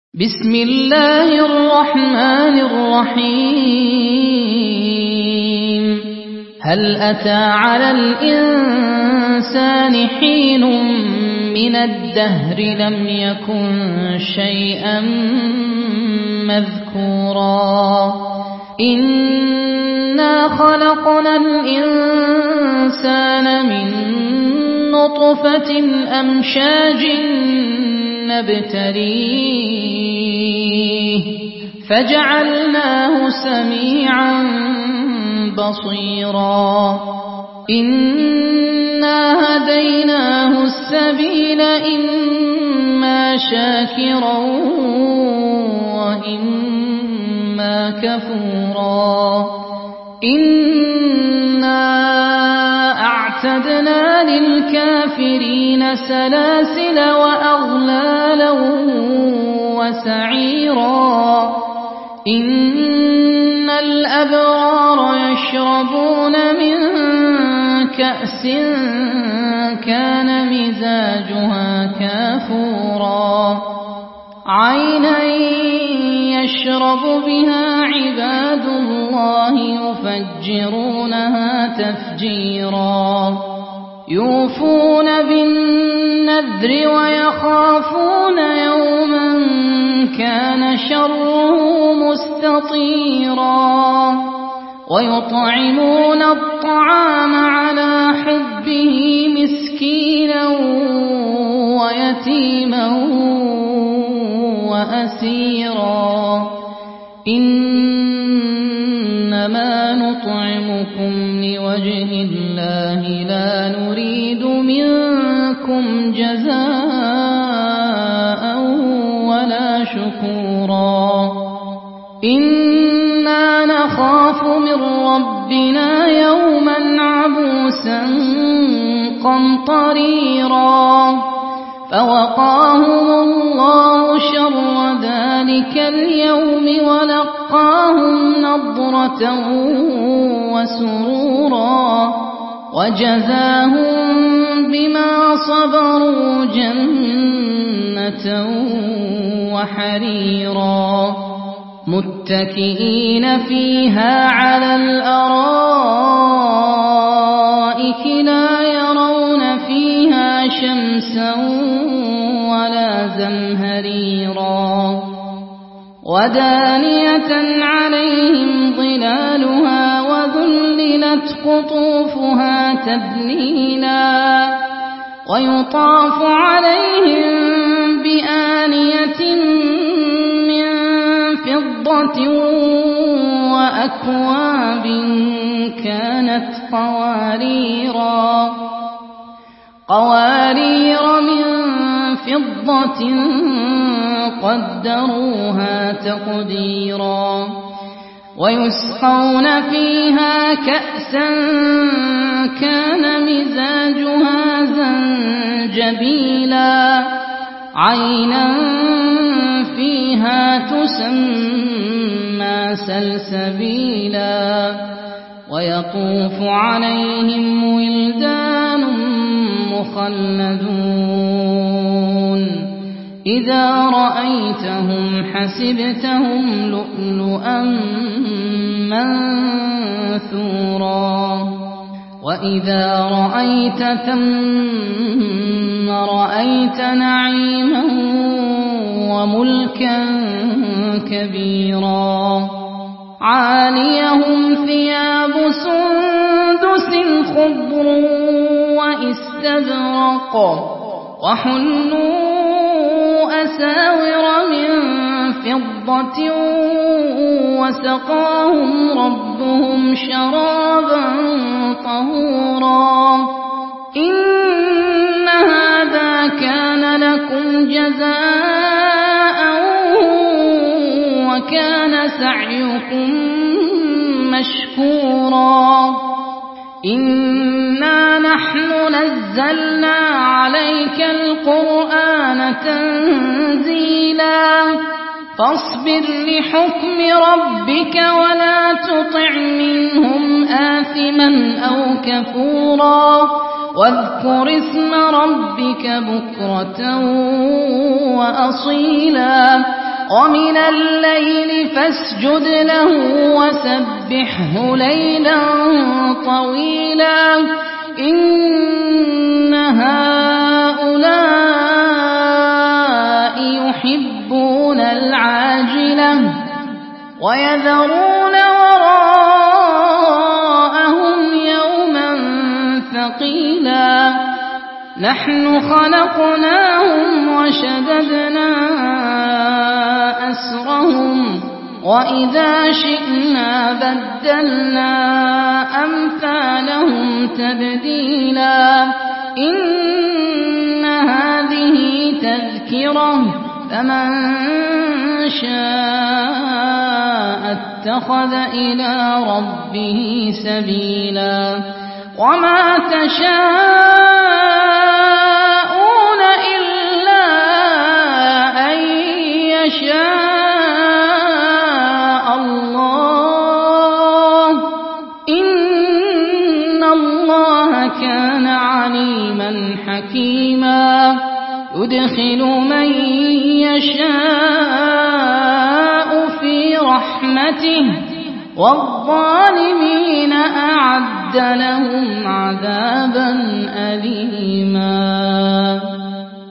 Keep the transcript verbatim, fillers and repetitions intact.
بسم الله الرحمن الرحيم هل أتى على الإنسان حين من الدهر لم يكن شيئا مذكورا إنا خلقنا الإنسان من نطفة أمشاج نبتليه فجعلناه سميعا بصيرا إنا هديناه السبيل إما شاكرا وإما كفورا إنا أعتدنا للكافرين سلاسل وأغلالا وسعيرا إن الأبرار يشربون من كأس كان مزاجها كافورا عينا يشرب بها عباد الله يفجرونها تفجيرا يوفون بالنذر ويخافون يوما كان شره مستطيرا ويطعمون الطعام على حبه مسكينا ويتيما وأسيرا إنما نطعمكم لوجه الله لا نريد منكم جزاء ولا شكورا إنا نخاف من ربنا يوما عبوسا قمطريرا فوقاهم الله شر ذلك اليوم ولقاهم نضرة وسرورا وجزاهم بما صبروا جنة وحريرا متكئين فيها على الأرائك لا يرون فيها شمسا ولا زمهريرا ودانية عليهم ظلالها وذللت قطوفها تذليلا ويطاف عليهم بآنية من فضة وأكواب كانت قواريرا قوارير من فضة قدروها تقديرا ويسقون فيها كأسا كان مزاجها زنجبيلا عينا فيها تسمى سلسبيلا ويطوف عليهم ولدان مخلدون إذا رأيتهم حسبتهم لؤلؤا منثورا وإذا رأيت ثم رأيت نعيما وملكا كبيرا عاليهم ثياب سندس خضر واستبرق وحلوا أساور من فضة وسقاهم ربهم شرابا طهورا إن هذا كان لكم جزاء وكان سعيكم مشكورا إنا نحن نزلنا عليك القرآن تنزيلا فاصبر لحكم ربك ولا تطع منهم آثما أو كفورا واذكر اسم ربك بكرة وأصيلا ومن الليل فاسجد له وسبحه ليلا طويلا إن هؤلاء يحبون العاجلة ويذرون وراءهم يوما ثقيلا نحن خلقناهم وشددنا أسرهم وإذا شئنا بدلنا أمثالهم تبديلا إن هذه تذكرة فمن شاء اتخذ إلى ربه سبيلا وما تشاءون إلا أن يشاء الله إن الله كان عليما حكيما يدخل من يشاء في رحمته والظالمين أعد لهم عذابا أليما.